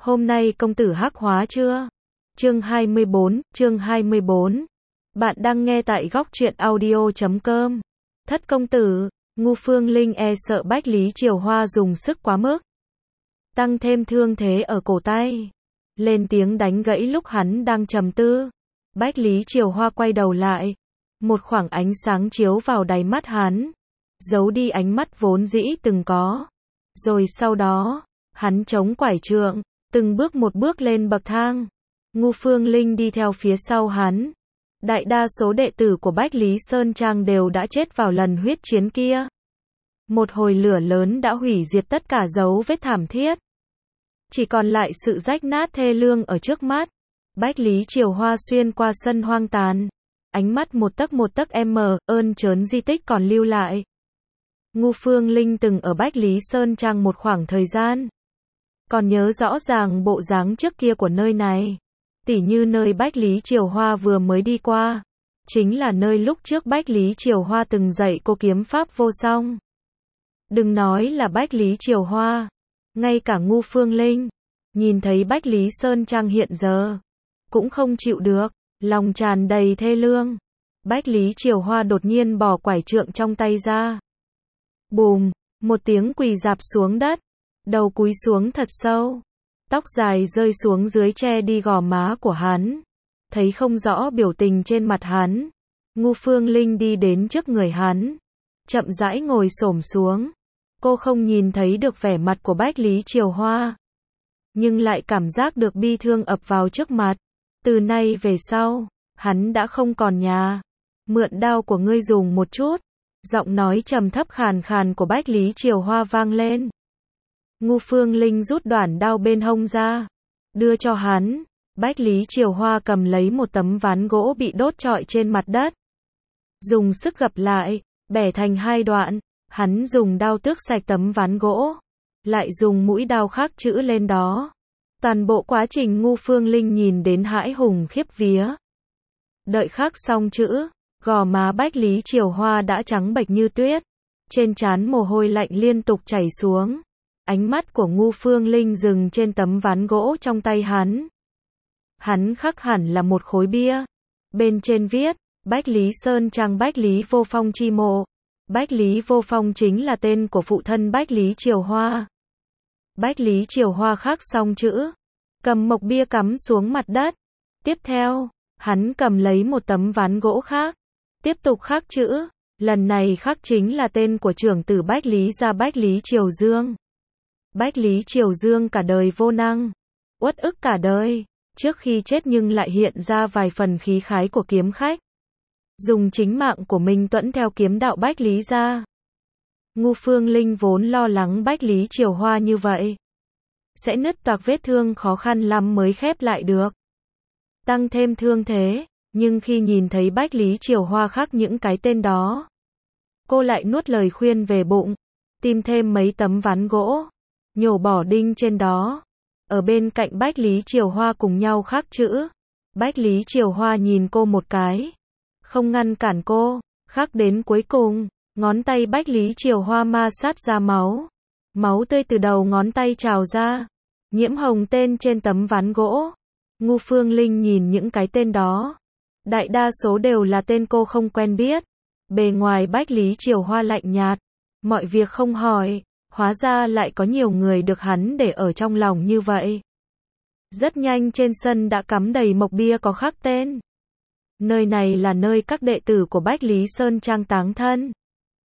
Hôm nay công tử hắc hóa chưa? Chương 24. Bạn đang nghe tại góc truyện audio.com. Thất công tử, Ngu Phương Linh e sợ Bách Lý Triều Hoa dùng sức quá mức. Tăng thêm thương thế ở cổ tay. Lên tiếng đánh gãy lúc hắn đang trầm tư. Bách Lý Triều Hoa quay đầu lại. Một khoảng ánh sáng chiếu vào đáy mắt hắn. Giấu đi ánh mắt vốn dĩ từng có. Rồi sau đó, hắn chống quải trượng, từng bước một bước lên bậc thang. Ngu Phương Linh đi theo phía sau hắn. Đại đa số đệ tử của Bách Lý Sơn Trang đều đã chết vào lần huyết chiến kia. Một hồi lửa lớn đã hủy diệt tất cả dấu vết thảm thiết. Chỉ còn lại sự rách nát thê lương ở trước mắt. Bách Lý Triều Hoa xuyên qua sân hoang tàn. Ánh mắt một tấc ơn trớn di tích còn lưu lại. Ngu Phương Linh từng ở Bách Lý Sơn Trang một khoảng thời gian. Còn nhớ rõ ràng bộ dáng trước kia của nơi này. Tỉ như nơi Bách Lý Triều Hoa vừa mới đi qua. Chính là nơi lúc trước Bách Lý Triều Hoa từng dạy cô kiếm pháp vô song. Đừng nói là Bách Lý Triều Hoa. Ngay cả Ngu Phương Linh. Nhìn thấy Bách Lý Sơn Trang hiện giờ. Cũng không chịu được. Lòng tràn đầy thê lương. Bách Lý Triều Hoa đột nhiên bỏ quải trượng trong tay ra. Bùm, một tiếng quỳ rạp xuống đất. Đầu cúi xuống thật sâu. Tóc dài rơi xuống dưới che đi gò má của hắn. Thấy không rõ biểu tình trên mặt hắn. Ngu Phương Linh đi đến trước người hắn. Chậm rãi ngồi xổm xuống. Cô không nhìn thấy được vẻ mặt của Bách Lý Triều Hoa. Nhưng lại cảm giác được bi thương ập vào trước mặt. Từ nay về sau, hắn đã không còn nhà. Mượn đao của ngươi dùng một chút. Giọng nói trầm thấp khàn khàn của Bách Lý Triều Hoa vang lên. Ngu Phương Linh rút đoạn đao bên hông ra. Đưa cho hắn. Bách Lý Triều Hoa cầm lấy một tấm ván gỗ bị đốt trọi trên mặt đất. Dùng sức gập lại, bẻ thành hai đoạn. Hắn dùng đao tước sạch tấm ván gỗ. Lại dùng mũi đao khắc chữ lên đó. Toàn bộ quá trình Ngu Phương Linh nhìn đến hãi hùng khiếp vía. Đợi khắc xong chữ, gò má Bách Lý Triều Hoa đã trắng bệch như tuyết. Trên trán mồ hôi lạnh liên tục chảy xuống. Ánh mắt của Ngu Phương Linh dừng trên tấm ván gỗ trong tay hắn. Hắn khắc hẳn là một khối bia. Bên trên viết, Bách Lý Sơn Trang Bách Lý Vô Phong chi mộ. Bách Lý Vô Phong chính là tên của phụ thân Bách Lý Triều Hoa. Bách Lý Triều Hoa khắc xong chữ. Cầm mộc bia cắm xuống mặt đất. Tiếp theo, hắn cầm lấy một tấm ván gỗ khác. Tiếp tục khắc chữ. Lần này khắc chính là tên của trưởng tử Bách Lý gia Bách Lý Triều Dương. Bách Lý Triều Dương cả đời vô năng. Uất ức cả đời. Trước khi chết nhưng lại hiện ra vài phần khí khái của kiếm khách. Dùng chính mạng của mình tuẫn theo kiếm đạo Bách Lý gia. Ngu Phương Linh vốn lo lắng Bách Lý Triều Hoa như vậy. Sẽ nứt toạc vết thương khó khăn lắm mới khép lại được. Tăng thêm thương thế. Nhưng khi nhìn thấy Bách Lý Triều Hoa khắc những cái tên đó. Cô lại nuốt lời khuyên về bụng. Tìm thêm mấy tấm ván gỗ. Nhổ bỏ đinh trên đó. Ở bên cạnh Bách Lý Triều Hoa cùng nhau khắc chữ. Bách Lý Triều Hoa nhìn cô một cái. Không ngăn cản cô. Khắc đến cuối cùng. Ngón tay Bách Lý Triều Hoa ma sát ra máu. Máu tươi từ đầu ngón tay trào ra. Nhiễm hồng tên trên tấm ván gỗ. Ngu Phương Linh nhìn những cái tên đó. Đại đa số đều là tên cô không quen biết. Bề ngoài Bách Lý Triều Hoa lạnh nhạt. Mọi việc không hỏi. Hóa ra lại có nhiều người được hắn để ở trong lòng như vậy. Rất nhanh trên sân đã cắm đầy mộc bia có khắc tên. Nơi này là nơi các đệ tử của Bách Lý Sơn Trang táng thân.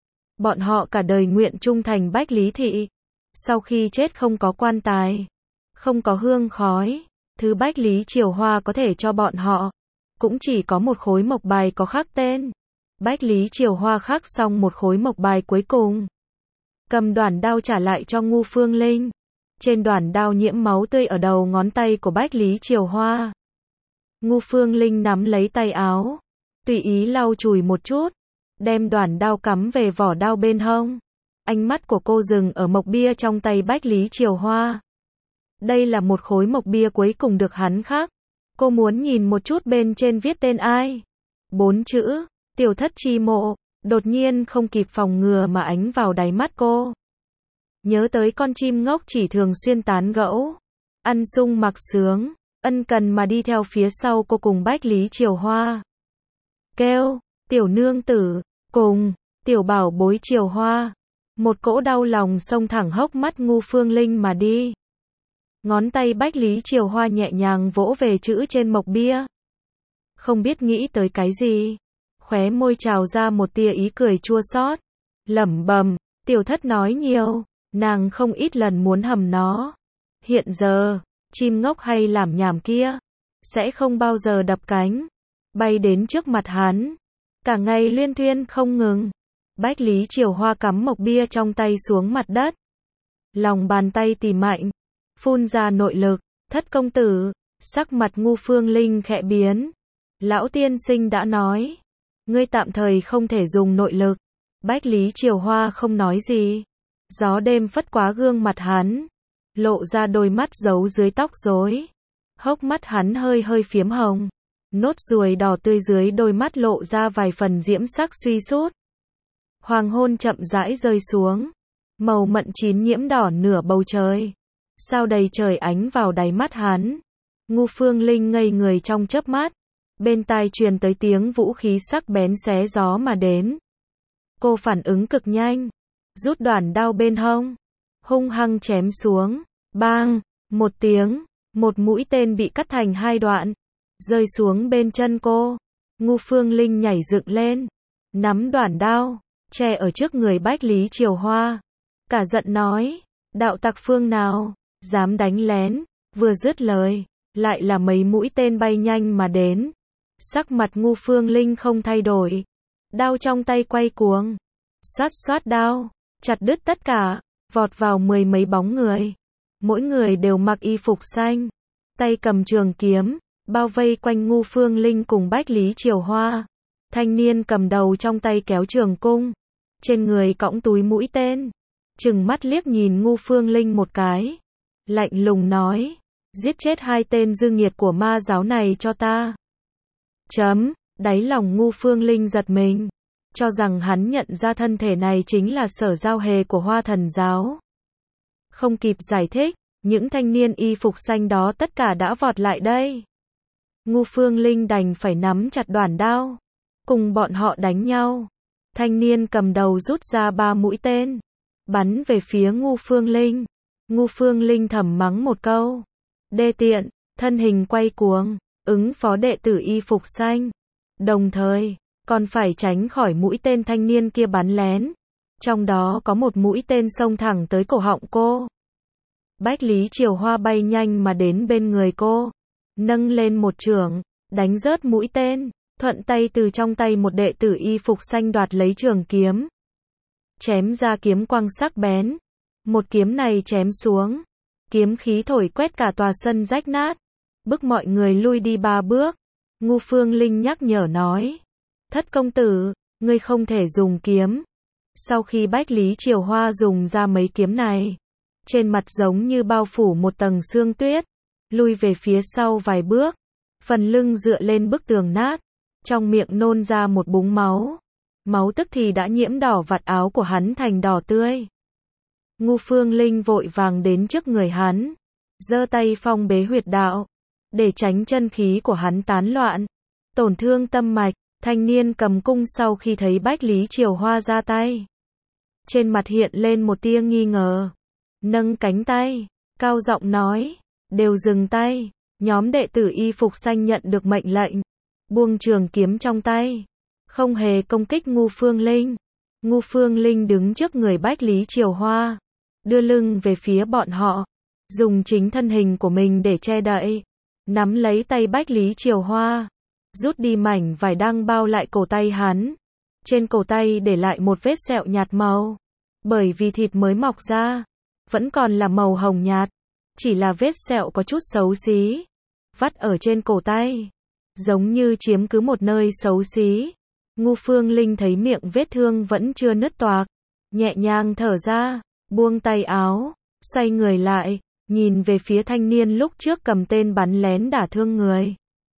Bọn họ cả đời nguyện trung thành Bách Lý Thị. Sau khi chết không có quan tài. Không có hương khói. Thứ Bách Lý Triều Hoa có thể cho bọn họ. Cũng chỉ có một khối mộc bài có khắc tên. Bách Lý Triều Hoa khắc xong một khối mộc bài cuối cùng. Cầm đoản đao trả lại cho Ngu Phương Linh. Trên đoản đao nhiễm máu tươi ở đầu ngón tay của Bách Lý Triều Hoa. Ngu Phương Linh nắm lấy tay áo. Tùy ý lau chùi một chút. Đem đoản đao cắm về vỏ đao bên hông. Ánh mắt của cô dừng ở mộc bia trong tay Bách Lý Triều Hoa. Đây là một khối mộc bia cuối cùng được hắn khắc. Cô muốn nhìn một chút bên trên viết tên ai. 4 chữ. Tiểu thất chi mộ. Đột nhiên không kịp phòng ngừa mà ánh vào đáy mắt cô. Nhớ tới con chim ngốc chỉ thường xuyên tán gẫu. ăn sung mặc sướng, ân cần mà đi theo phía sau cô cùng Bách Lý Triều Hoa. Kêu, tiểu nương tử, cùng, tiểu bảo bối Triều Hoa. Một cỗ đau lòng xông thẳng hốc mắt Ngu Phương Linh mà đi. Ngón tay Bách Lý Triều Hoa nhẹ nhàng vỗ về chữ trên mộc bia. Không biết nghĩ tới cái gì, khóe môi trào ra một tia ý cười chua xót, lẩm bẩm, tiểu thất nói nhiều, nàng không ít lần muốn hầm nó. Hiện giờ, chim ngốc hay làm nhảm kia, sẽ không bao giờ đập cánh, bay đến trước mặt hắn, cả ngày luyên thuyên không ngừng. Bách Lý Triều Hoa cắm mộc bia trong tay xuống mặt đất. Lòng bàn tay tỉ mạnh, phun ra nội lực, thất công tử, sắc mặt Ngu Phương Linh khẽ biến. Lão tiên sinh đã nói, ngươi tạm thời không thể dùng nội lực. Bách Lý Triều Hoa không nói gì. Gió đêm phất qua gương mặt hắn, lộ ra đôi mắt giấu dưới tóc rối. Hốc mắt hắn hơi hơi phiếm hồng, nốt ruồi đỏ tươi dưới đôi mắt lộ ra vài phần diễm sắc suy sút. Hoàng hôn chậm rãi rơi xuống, màu mận chín nhiễm đỏ nửa bầu trời. Sao đầy trời ánh vào đáy mắt hắn. Ngu Phương Linh ngây người trong chớp mắt, bên tai truyền tới tiếng vũ khí sắc bén xé gió mà đến. Cô phản ứng cực nhanh, rút đoản đao bên hông, hung hăng chém xuống. Bang, một tiếng, một mũi tên bị cắt thành hai đoạn, rơi xuống bên chân cô. Ngu Phương Linh nhảy dựng lên, nắm đoản đao, che ở trước người Bách Lý Triều Hoa. Cả giận nói, đạo tặc phương nào, dám đánh lén. Vừa dứt lời, lại là mấy mũi tên bay nhanh mà đến. Sắc mặt Ngu Phương Linh không thay đổi, đao trong tay quay cuồng, xoát xoát đao, chặt đứt tất cả, vọt vào mười mấy bóng người. Mỗi người đều mặc y phục xanh, tay cầm trường kiếm, bao vây quanh Ngu Phương Linh cùng Bách Lý Triều Hoa. Thanh niên cầm đầu trong tay kéo trường cung, trên người cõng túi mũi tên, trừng mắt liếc nhìn Ngu Phương Linh một cái, lạnh lùng nói, giết chết hai tên dư nghiệt của ma giáo này cho ta. Đáy lòng Ngu Phương Linh giật mình, cho rằng hắn nhận ra thân thể này chính là Sở Giao Hề của Hoa Thần giáo. Không kịp giải thích, những thanh niên y phục xanh đó tất cả đã vọt lại đây. Ngu Phương Linh đành phải nắm chặt đoản đao, cùng bọn họ đánh nhau. Thanh niên cầm đầu rút ra 3 mũi tên, bắn về phía Ngu Phương Linh. Ngu Phương Linh thầm mắng một câu, đê tiện, thân hình quay cuồng, ứng phó đệ tử y phục xanh. Đồng thời, còn phải tránh khỏi mũi tên thanh niên kia bắn lén. Trong đó có một mũi tên xông thẳng tới cổ họng cô. Bách Lý Triều Hoa bay nhanh mà đến bên người cô, nâng lên một chưởng, đánh rớt mũi tên, thuận tay từ trong tay một đệ tử y phục xanh đoạt lấy trường kiếm. Chém ra kiếm quang sắc bén. Một kiếm này chém xuống, kiếm khí thổi quét cả tòa sân rách nát, bức mọi người lui đi 3 bước. Ngu Phương Linh nhắc nhở nói, thất công tử, ngươi không thể dùng kiếm. Sau khi Bách Lý Triều Hoa dùng ra mấy kiếm này, trên mặt giống như bao phủ một tầng sương tuyết, lui về phía sau vài bước, phần lưng dựa lên bức tường nát, trong miệng nôn ra một búng máu. Máu tức thì đã nhiễm đỏ vạt áo của hắn thành đỏ tươi. Ngu Phương Linh vội vàng đến trước người hắn, giơ tay phong bế huyệt đạo, để tránh chân khí của hắn tán loạn, tổn thương tâm mạch. Thanh niên cầm cung sau khi thấy Bách Lý Triều Hoa ra tay, trên mặt hiện lên một tia nghi ngờ, nâng cánh tay, cao giọng nói, đều dừng tay. Nhóm đệ tử y phục xanh nhận được mệnh lệnh, buông trường kiếm trong tay, không hề công kích Ngu Phương Linh. Ngu Phương Linh đứng trước người Bách Lý Triều Hoa, đưa lưng về phía bọn họ, dùng chính thân hình của mình để che đậy, nắm lấy tay Bách Lý Triều Hoa, rút đi mảnh vải đang bao lại cổ tay hắn. Trên cổ tay để lại một vết sẹo nhạt màu, bởi vì thịt mới mọc ra, vẫn còn là màu hồng nhạt, chỉ là vết sẹo có chút xấu xí, vắt ở trên cổ tay, giống như chiếm cứ một nơi xấu xí. Ngu Phương Linh thấy miệng vết thương vẫn chưa nứt toạc, nhẹ nhàng thở ra, buông tay áo, xoay người lại, nhìn về phía thanh niên lúc trước cầm tên bắn lén đả thương người.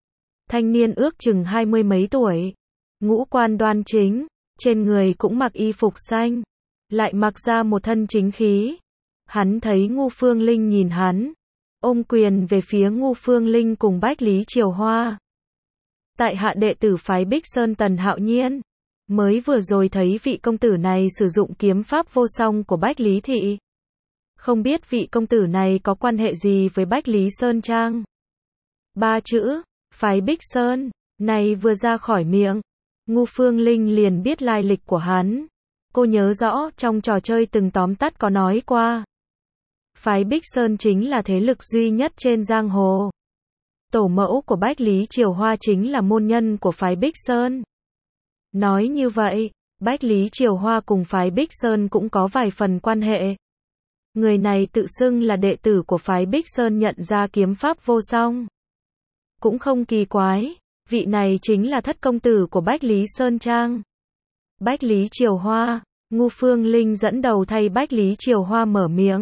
Thanh niên ước chừng 20 mấy tuổi, ngũ quan đoan chính, trên người cũng mặc y phục xanh, lại mặc ra một thân chính khí. Hắn thấy Ngu Phương Linh nhìn hắn, ôm quyền về phía Ngu Phương Linh cùng Bách Lý Triều Hoa. Tại hạ đệ tử phái Bích Sơn Tần Hạo Nhiên, mới vừa rồi thấy vị công tử này sử dụng kiếm pháp vô song của Bách Lý Thị. Không biết vị công tử này có quan hệ gì với Bách Lý Sơn Trang? Ba chữ, phái Bích Sơn, này vừa ra khỏi miệng, Ngu Phương Linh liền biết lai lịch của hắn. Cô nhớ rõ trong trò chơi từng tóm tắt có nói qua. Phái Bích Sơn chính là thế lực duy nhất trên giang hồ. Tổ mẫu của Bách Lý Triều Hoa chính là môn nhân của phái Bích Sơn. Nói như vậy, Bách Lý Triều Hoa cùng phái Bích Sơn cũng có vài phần quan hệ. Người này tự xưng là đệ tử của phái Bích Sơn nhận ra kiếm pháp vô song. Cũng không kỳ quái, vị này chính là thất công tử của Bách Lý Sơn Trang. Bách Lý Triều Hoa, Ngu Phương Linh dẫn đầu thay Bách Lý Triều Hoa mở miệng.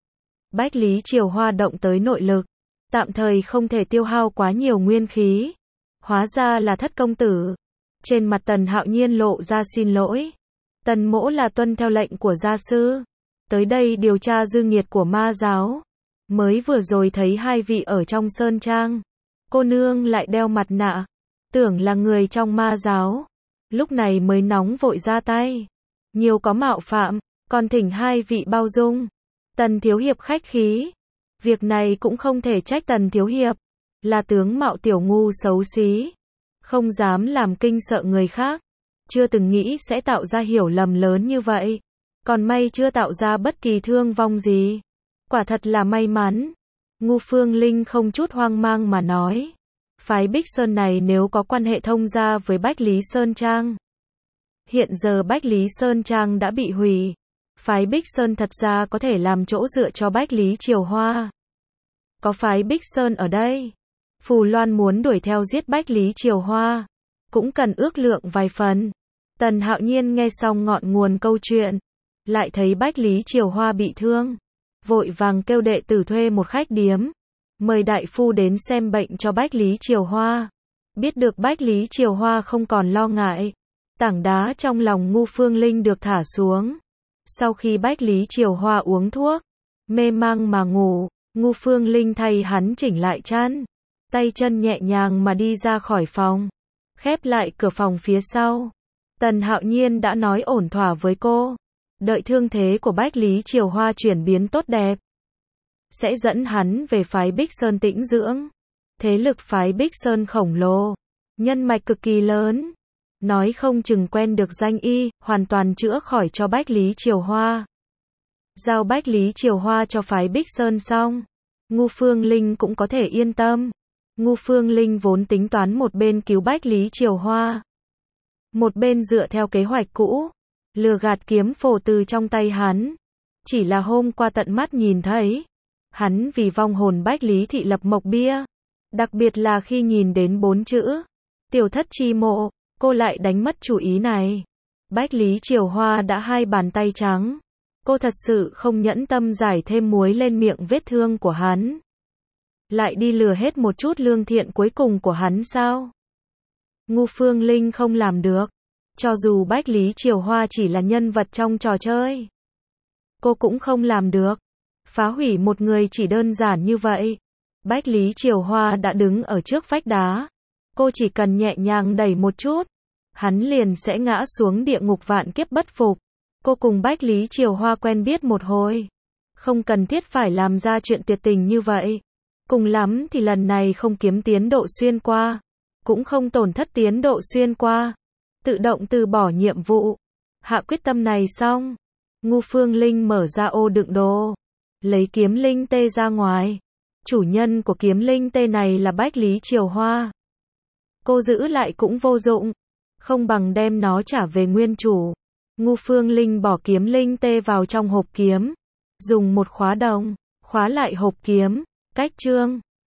Bách Lý Triều Hoa động tới nội lực, tạm thời không thể tiêu hao quá nhiều nguyên khí. Hóa ra là thất công tử. Trên mặt Tần Hạo Nhiên lộ ra xin lỗi. Tần mỗ là tuân theo lệnh của gia sư, tới đây điều tra dư nghiệt của ma giáo. Mới vừa rồi thấy hai vị ở trong sơn trang, cô nương lại đeo mặt nạ, tưởng là người trong ma giáo. Lúc này mới nóng vội ra tay. Nhiều có mạo phạm, còn thỉnh hai vị bao dung. Tần thiếu hiệp khách khí. Việc này cũng không thể trách Tần thiếu hiệp, là tướng mạo tiểu ngu xấu xí, không dám làm kinh sợ người khác. Chưa từng nghĩ sẽ tạo ra hiểu lầm lớn như vậy. Còn may chưa tạo ra bất kỳ thương vong gì. Quả thật là may mắn. Ngu Phương Linh không chút hoang mang mà nói. Phái Bích Sơn này nếu có quan hệ thông gia với Bách Lý Sơn Trang. Hiện giờ Bách Lý Sơn Trang đã bị hủy. Phái Bích Sơn thật ra có thể làm chỗ dựa cho Bách Lý Triều Hoa. Có phái Bích Sơn ở đây, Phù Loan muốn đuổi theo giết Bách Lý Triều Hoa, cũng cần ước lượng vài phần. Tần Hạo Nhiên nghe xong ngọn nguồn câu chuyện, lại thấy Bách Lý Triều Hoa bị thương, vội vàng kêu đệ tử thuê một khách điếm, mời đại phu đến xem bệnh cho Bách Lý Triều Hoa. Biết được Bách Lý Triều Hoa không còn lo ngại, tảng đá trong lòng Ngu Phương Linh được thả xuống. Sau khi Bách Lý Triều Hoa uống thuốc, mê mang mà ngủ, Ngu Phương Linh thay hắn chỉnh lại chăn, tay chân nhẹ nhàng mà đi ra khỏi phòng, khép lại cửa phòng phía sau. Tần Hạo Nhiên đã nói ổn thỏa với cô, đợi thương thế của Bách Lý Triều Hoa chuyển biến tốt đẹp, sẽ dẫn hắn về phái Bích Sơn tĩnh dưỡng. Thế lực phái Bích Sơn khổng lồ, nhân mạch cực kỳ lớn, nói không chừng quen được danh y, hoàn toàn chữa khỏi cho Bách Lý Triều Hoa. Giao Bách Lý Triều Hoa cho phái Bích Sơn xong, Ngu Phương Linh cũng có thể yên tâm. Ngu Phương Linh vốn tính toán một bên cứu Bách Lý Triều Hoa, một bên dựa theo kế hoạch cũ, lừa gạt kiếm phổ từ trong tay hắn. Chỉ là hôm qua tận mắt nhìn thấy, hắn vì vong hồn Bách Lý Thị lập mộc bia. Đặc biệt là khi nhìn đến 4 chữ tiểu thất chi mộ, cô lại đánh mất chủ ý này. Bách Lý Triều Hoa đã hai bàn tay trắng. Cô thật sự không nhẫn tâm giải thêm muối lên miệng vết thương của hắn. Lại đi lừa hết một chút lương thiện cuối cùng của hắn sao? Ngu Phương Linh không làm được. Cho dù Bách Lý Triều Hoa chỉ là nhân vật trong trò chơi, cô cũng không làm được. Phá hủy một người chỉ đơn giản như vậy. Bách Lý Triều Hoa đã đứng ở trước vách đá. Cô chỉ cần nhẹ nhàng đẩy một chút, hắn liền sẽ ngã xuống địa ngục vạn kiếp bất phục. Cô cùng Bách Lý Triều Hoa quen biết một hồi, không cần thiết phải làm ra chuyện tuyệt tình như vậy. Cùng lắm thì lần này không kiếm tiến độ xuyên qua, cũng không tổn thất tiến độ xuyên qua, tự động từ bỏ nhiệm vụ. Hạ quyết tâm này xong, Ngu Phương Linh mở ra ô đựng đồ, lấy kiếm linh tê ra ngoài. Chủ nhân của kiếm linh tê này là Bách Lý Triều Hoa. Cô giữ lại cũng vô dụng, không bằng đem nó trả về nguyên chủ. Ngu Phương Linh bỏ kiếm linh tê vào trong hộp kiếm, dùng một khóa đồng, khóa lại hộp kiếm. Cách chương